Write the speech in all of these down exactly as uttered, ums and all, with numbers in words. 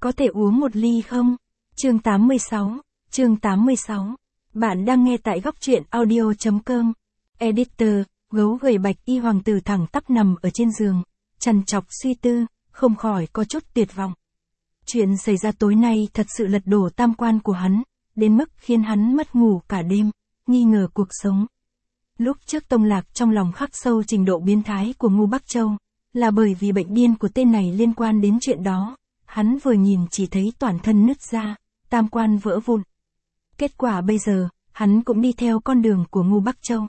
Có thể uống một ly không? Chương tám mươi sáu, chương tám mươi sáu. Bạn đang nghe tại góc truyện audio chấm com. Editor, gấu gầy bạch y hoàng tử thẳng tắp nằm ở trên giường, trằn trọc suy tư, không khỏi có chút tuyệt vọng. Chuyện xảy ra tối nay thật sự lật đổ tam quan của hắn, đến mức khiến hắn mất ngủ cả đêm, nghi ngờ cuộc sống. Lúc trước Tông Lạc trong lòng khắc sâu trình độ biến thái của Ngưu Bắc Châu, là bởi vì bệnh điên của tên này liên quan đến chuyện đó. Hắn vừa nhìn chỉ thấy toàn thân nứt ra, tam quan vỡ vụn. Kết quả bây giờ, hắn cũng đi theo con đường của Ngưu Bắc Châu.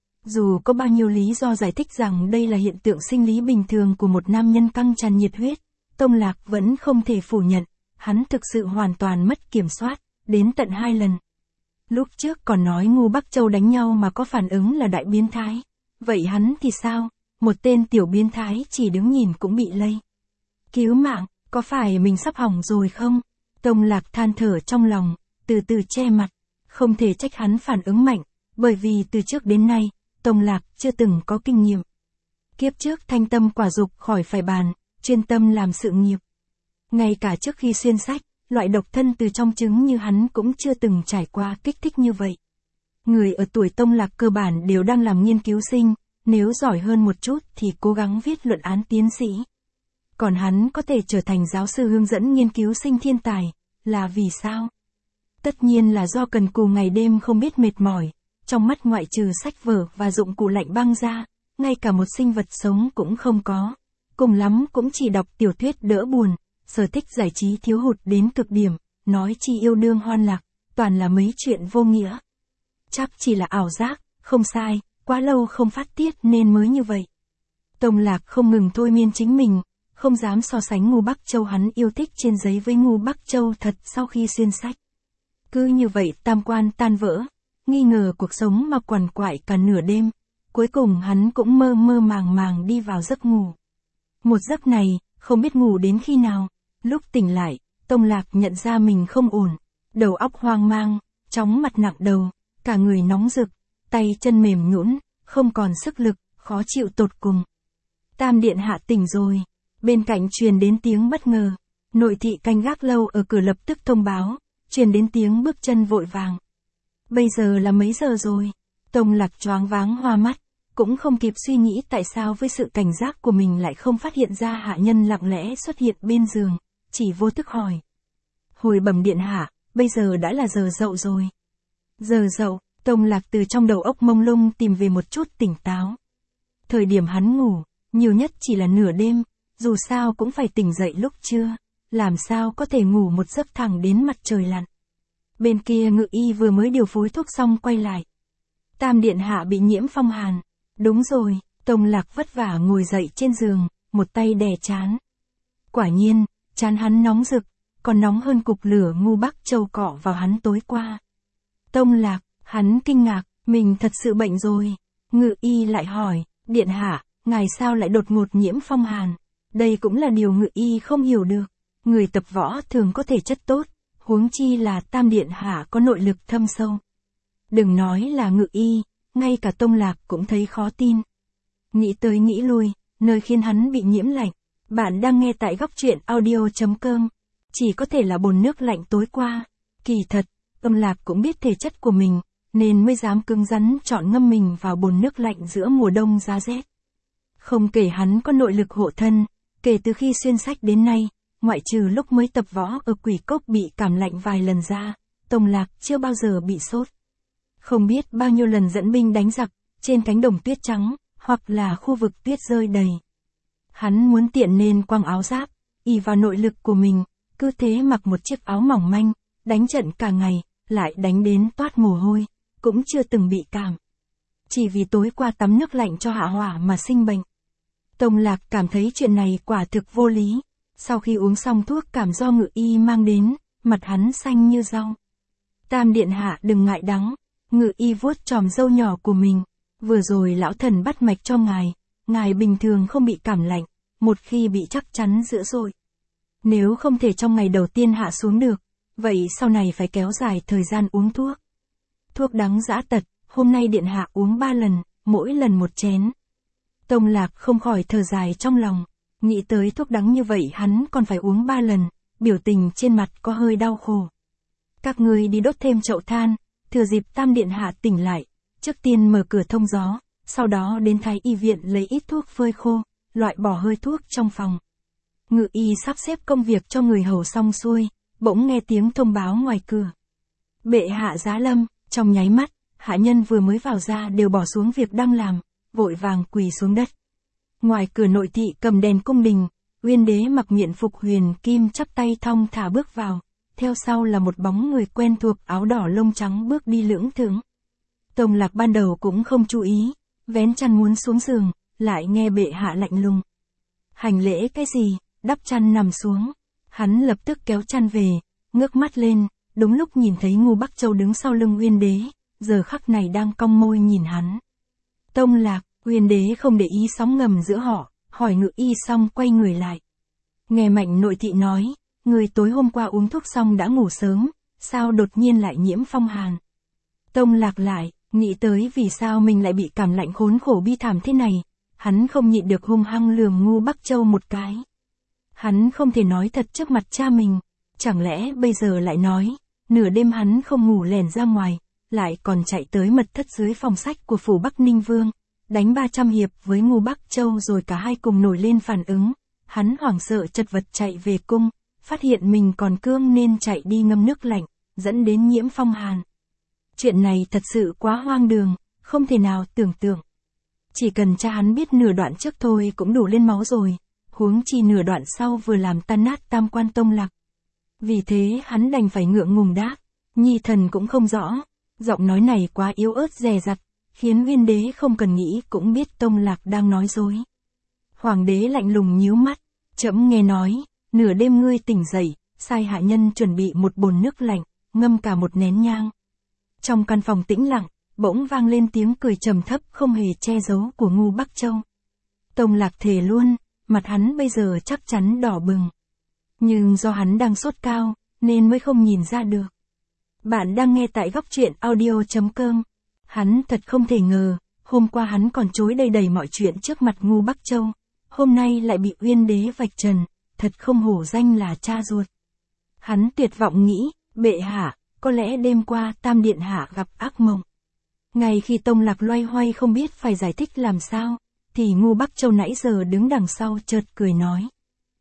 Dù có bao nhiêu lý do giải thích rằng đây là hiện tượng sinh lý bình thường của một nam nhân căng tràn nhiệt huyết, Tông Lạc vẫn không thể phủ nhận, hắn thực sự hoàn toàn mất kiểm soát, đến tận hai lần. Lúc trước còn nói Ngưu Bắc Châu đánh nhau mà có phản ứng là đại biến thái. Vậy hắn thì sao? Một tên tiểu biến thái chỉ đứng nhìn cũng bị lây. Cứu mạng, có phải mình sắp hỏng rồi không? Tông Lạc than thở trong lòng, từ từ che mặt. Không thể trách hắn phản ứng mạnh, bởi vì từ trước đến nay, Tông Lạc chưa từng có kinh nghiệm. Kiếp trước thanh tâm quả dục khỏi phải bàn, chuyên tâm làm sự nghiệp. Ngay cả trước khi xuyên sách, loại độc thân từ trong trứng như hắn cũng chưa từng trải qua kích thích như vậy. Người ở tuổi Tông Lạc cơ bản đều đang làm nghiên cứu sinh, nếu giỏi hơn một chút thì cố gắng viết luận án tiến sĩ. Còn hắn có thể trở thành giáo sư hướng dẫn nghiên cứu sinh thiên tài, là vì sao? Tất nhiên là do cần cù ngày đêm không biết mệt mỏi, trong mắt ngoại trừ sách vở và dụng cụ lạnh băng ra, ngay cả một sinh vật sống cũng không có. Cùng lắm cũng chỉ đọc tiểu thuyết đỡ buồn, sở thích giải trí thiếu hụt đến cực điểm, nói chi yêu đương hoan lạc, toàn là mấy chuyện vô nghĩa. Chắc chỉ là ảo giác, không sai, quá lâu không phát tiết nên mới như vậy. Tông Lạc không ngừng thôi miên chính mình, không dám so sánh Ngưu Bắc Châu hắn yêu thích trên giấy với Ngưu Bắc Châu thật sau khi xuyên sách. Cứ như vậy tam quan tan vỡ, nghi ngờ cuộc sống mà quằn quại cả nửa đêm, cuối cùng hắn cũng mơ mơ màng màng đi vào giấc ngủ. Một giấc này, không biết ngủ đến khi nào, lúc tỉnh lại, Tông Lạc nhận ra mình không ổn, đầu óc hoang mang, chóng mặt nặng đầu, cả người nóng rực, tay chân mềm nhũn, không còn sức lực, khó chịu tột cùng. Tam điện hạ tỉnh rồi, bên cạnh truyền đến tiếng bất ngờ, nội thị canh gác lâu ở cửa lập tức thông báo, truyền đến tiếng bước chân vội vàng. Bây giờ là mấy giờ rồi? Tông Lạc choáng váng hoa mắt, cũng không kịp suy nghĩ tại sao với sự cảnh giác của mình lại không phát hiện ra hạ nhân lặng lẽ xuất hiện bên giường, chỉ vô thức hỏi. Hồi bẩm điện hạ, bây giờ đã là giờ dậu rồi. Giờ dậu, Tông Lạc từ trong đầu óc mông lung tìm về một chút tỉnh táo. Thời điểm hắn ngủ, nhiều nhất chỉ là nửa đêm, dù sao cũng phải tỉnh dậy lúc trưa, làm sao có thể ngủ một giấc thẳng đến mặt trời lặn. Bên kia Ngự Y vừa mới điều phối thuốc xong quay lại. Tam điện hạ bị nhiễm phong hàn. Đúng rồi, Tông Lạc vất vả ngồi dậy trên giường, một tay đè trán. Quả nhiên, trán hắn nóng rực, còn nóng hơn cục lửa Ngưu Bắc Châu cọ vào hắn tối qua. Tông Lạc, hắn kinh ngạc, mình thật sự bệnh rồi. Ngự Y lại hỏi, điện hạ, ngài sao lại đột ngột nhiễm phong hàn? Đây cũng là điều Ngự Y không hiểu được. Người tập võ thường có thể chất tốt, huống chi là Tam điện hạ có nội lực thâm sâu. Đừng nói là Ngự Y, ngay cả Tông Lạc cũng thấy khó tin. Nghĩ tới nghĩ lui, nơi khiến hắn bị nhiễm lạnh. Bạn đang nghe tại góc truyện audio chấm com. Chỉ có thể là bồn nước lạnh tối qua. Kỳ thật, Tông Lạc cũng biết thể chất của mình, nên mới dám cứng rắn chọn ngâm mình vào bồn nước lạnh giữa mùa đông giá rét. Không kể hắn có nội lực hộ thân, kể từ khi xuyên sách đến nay, ngoại trừ lúc mới tập võ ở Quỷ Cốc bị cảm lạnh vài lần ra, Tông Lạc chưa bao giờ bị sốt. Không biết bao nhiêu lần dẫn binh đánh giặc, trên cánh đồng tuyết trắng, hoặc là khu vực tuyết rơi đầy. Hắn muốn tiện nên quăng áo giáp, ỷ vào nội lực của mình, cứ thế mặc một chiếc áo mỏng manh, đánh trận cả ngày, lại đánh đến toát mồ hôi, cũng chưa từng bị cảm. Chỉ vì tối qua tắm nước lạnh cho hạ hỏa mà sinh bệnh. Tông Lạc cảm thấy chuyện này quả thực vô lý. Sau khi uống xong thuốc cảm do Ngự Y mang đến, mặt hắn xanh như rau. Tam điện hạ đừng ngại đắng. Ngự Y vuốt chòm râu nhỏ của mình. Vừa rồi lão thần bắt mạch cho ngài, ngài bình thường không bị cảm lạnh, một khi bị chắc chắn giữa rồi. Nếu không thể trong ngày đầu tiên hạ xuống được, vậy sau này phải kéo dài thời gian uống thuốc. Thuốc đắng dã tật, hôm nay điện hạ uống ba lần, mỗi lần một chén. Tông Lạc không khỏi thở dài trong lòng, nghĩ tới thuốc đắng như vậy hắn còn phải uống ba lần, biểu tình trên mặt có hơi đau khổ. Các ngươi đi đốt thêm chậu than, thừa dịp Tam Điện Hạ tỉnh lại, trước tiên mở cửa thông gió, sau đó đến Thái y viện lấy ít thuốc phơi khô, loại bỏ hơi thuốc trong phòng. Ngự y sắp xếp công việc cho người hầu xong xuôi, bỗng nghe tiếng thông báo ngoài cửa. Bệ hạ giá lâm, trong nháy mắt, hạ nhân vừa mới vào ra đều bỏ xuống việc đang làm, vội vàng quỳ xuống đất. Ngoài cửa nội thị cầm đèn cung đình, Uyên Đế mặc miện phục huyền kim chắp tay thong thả bước vào, theo sau là một bóng người quen thuộc áo đỏ lông trắng bước đi lưỡng thưởng. Tông Lạc ban đầu cũng không chú ý, vén chăn muốn xuống giường, lại nghe bệ hạ lạnh lùng. Hành lễ cái gì, đắp chăn nằm xuống. Hắn lập tức kéo chăn về, ngước mắt lên, đúng lúc nhìn thấy Ngưu Bắc Châu đứng sau lưng Uyên Đế, giờ khắc này đang cong môi nhìn hắn. Tông Lạc, Uyên Đế không để ý sóng ngầm giữa họ, hỏi ngự y xong quay người lại. Nghe Mạnh nội thị nói, người tối hôm qua uống thuốc xong đã ngủ sớm, sao đột nhiên lại nhiễm phong hàn. Tông Lạc lại, nghĩ tới vì sao mình lại bị cảm lạnh khốn khổ bi thảm thế này, hắn không nhịn được hung hăng lườm Ngưu Bắc Châu một cái. Hắn không thể nói thật trước mặt cha mình, chẳng lẽ bây giờ lại nói, nửa đêm hắn không ngủ lèn ra ngoài, lại còn chạy tới mật thất dưới phòng sách của phủ Bắc Ninh Vương, đánh ba trăm hiệp với Ngưu Bắc Châu rồi cả hai cùng nổi lên phản ứng, hắn hoảng sợ chật vật chạy về cung, phát hiện mình còn cương nên chạy đi ngâm nước lạnh, dẫn đến nhiễm phong hàn. Chuyện này thật sự quá hoang đường, không thể nào tưởng tượng. Chỉ cần cha hắn biết nửa đoạn trước thôi cũng đủ lên máu rồi, huống chi nửa đoạn sau vừa làm tan nát tam quan Tông Lạc. Vì thế hắn đành phải ngượng ngùng đáp, nhi thần cũng không rõ, giọng nói này quá yếu ớt dè dặt, khiến Uyên Đế không cần nghĩ cũng biết Tông Lạc đang nói dối. Hoàng đế lạnh lùng nhíu mắt, trẫm nghe nói, nửa đêm ngươi tỉnh dậy, sai hạ nhân chuẩn bị một bồn nước lạnh, ngâm cả một nén nhang. Trong căn phòng tĩnh lặng, bỗng vang lên tiếng cười trầm thấp không hề che giấu của Ngưu Bắc Châu. Tông Lạc thề luôn, mặt hắn bây giờ chắc chắn đỏ bừng. Nhưng do hắn đang sốt cao, nên mới không nhìn ra được. Bạn đang nghe tại góc truyện audio chấm com. Hắn thật không thể ngờ, hôm qua hắn còn chối đầy đầy mọi chuyện trước mặt Ngưu Bắc Châu. Hôm nay lại bị Uyên Đế vạch trần, thật không hổ danh là cha ruột. Hắn tuyệt vọng nghĩ, bệ hạ, có lẽ đêm qua Tam Điện Hạ gặp ác mộng. Ngay khi Tông Lạc loay hoay không biết phải giải thích làm sao, thì Ngưu Bắc Châu nãy giờ đứng đằng sau chợt cười nói.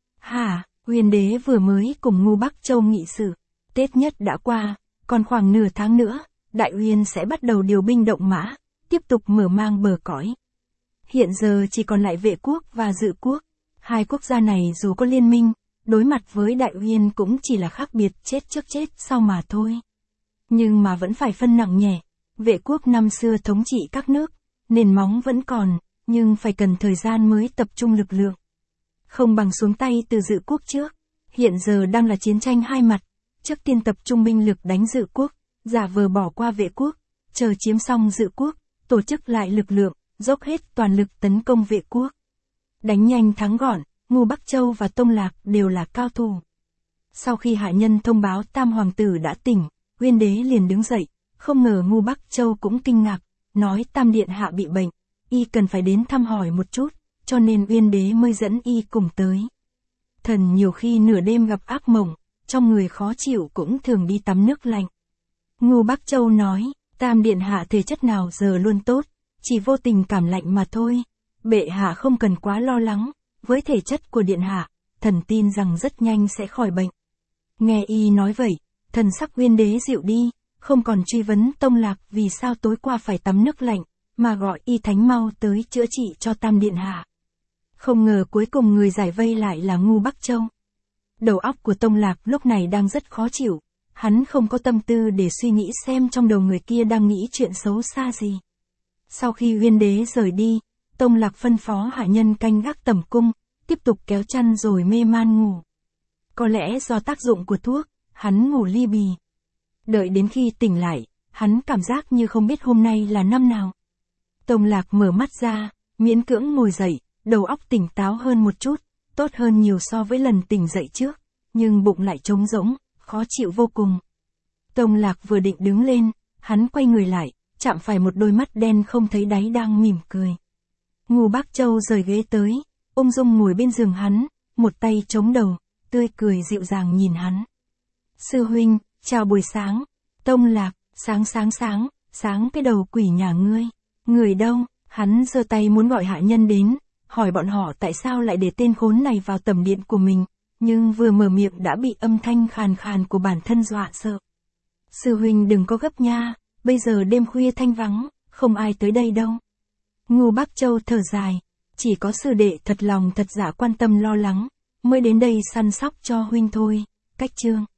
Hả, Uyên Đế vừa mới cùng Ngưu Bắc Châu nghị sự, Tết nhất đã qua, còn khoảng nửa tháng nữa, Đại Uyên sẽ bắt đầu điều binh động mã, tiếp tục mở mang bờ cõi. Hiện giờ chỉ còn lại Vệ quốc và Dự quốc, hai quốc gia này dù có liên minh, đối mặt với Đại Uyên cũng chỉ là khác biệt chết trước chết sau mà thôi. Nhưng mà vẫn phải phân nặng nhẹ, Vệ quốc năm xưa thống trị các nước, nền móng vẫn còn, nhưng phải cần thời gian mới tập trung lực lượng. Không bằng xuống tay từ Dự quốc trước, hiện giờ đang là chiến tranh hai mặt, trước tiên tập trung binh lực đánh Dự quốc, giả vờ bỏ qua Vệ quốc, chờ chiếm xong Dự quốc, tổ chức lại lực lượng, dốc hết toàn lực tấn công Vệ quốc. Đánh nhanh thắng gọn, Ngưu Bắc Châu và Tông Lạc đều là cao thủ. Sau khi hạ nhân thông báo Tam Hoàng tử đã tỉnh, Uyên Đế liền đứng dậy, không ngờ Ngưu Bắc Châu cũng kinh ngạc, nói Tam Điện Hạ bị bệnh, y cần phải đến thăm hỏi một chút, cho nên Uyên Đế mới dẫn y cùng tới. Thần nhiều khi nửa đêm gặp ác mộng, trong người khó chịu cũng thường đi tắm nước lạnh. Ngưu Bắc Châu nói, Tam Điện Hạ thể chất nào giờ luôn tốt, chỉ vô tình cảm lạnh mà thôi. Bệ hạ không cần quá lo lắng, với thể chất của Điện Hạ, thần tin rằng rất nhanh sẽ khỏi bệnh. Nghe y nói vậy, thần sắc Uyên Đế dịu đi, không còn truy vấn Tông Lạc vì sao tối qua phải tắm nước lạnh, mà gọi y thánh mau tới chữa trị cho Tam Điện Hạ. Không ngờ cuối cùng người giải vây lại là Ngưu Bắc Châu. Đầu óc của Tông Lạc lúc này đang rất khó chịu, hắn không có tâm tư để suy nghĩ xem trong đầu người kia đang nghĩ chuyện xấu xa gì. Sau khi Uyên Đế rời đi, Tông Lạc phân phó hạ nhân canh gác tẩm cung, tiếp tục kéo chăn rồi mê man ngủ. Có lẽ do tác dụng của thuốc, hắn ngủ li bì. Đợi đến khi tỉnh lại, hắn cảm giác như không biết hôm nay là năm nào. Tông Lạc mở mắt ra, miễn cưỡng ngồi dậy, đầu óc tỉnh táo hơn một chút, tốt hơn nhiều so với lần tỉnh dậy trước, nhưng bụng lại trống rỗng, khó chịu vô cùng. Tông Lạc vừa định đứng lên, hắn quay người lại, chạm phải một đôi mắt đen không thấy đáy đang mỉm cười. Ngưu Bắc Châu rời ghế tới, ung dung ngồi bên giường hắn, một tay chống đầu, tươi cười dịu dàng nhìn hắn. Sư huynh, chào buổi sáng. Tông Lạc, sáng sáng sáng, sáng cái đầu quỷ nhà ngươi. Người đâu? Hắn giơ tay muốn gọi hạ nhân đến, hỏi bọn họ tại sao lại để tên khốn này vào tẩm điện của mình, nhưng vừa mở miệng đã bị âm thanh khàn khàn của bản thân dọa sợ. Sư huynh đừng có gấp nha, bây giờ đêm khuya thanh vắng, không ai tới đây đâu. Ngô Bác Châu thở dài, chỉ có sư đệ thật lòng thật dạ quan tâm lo lắng, mới đến đây săn sóc cho huynh thôi. Cách chương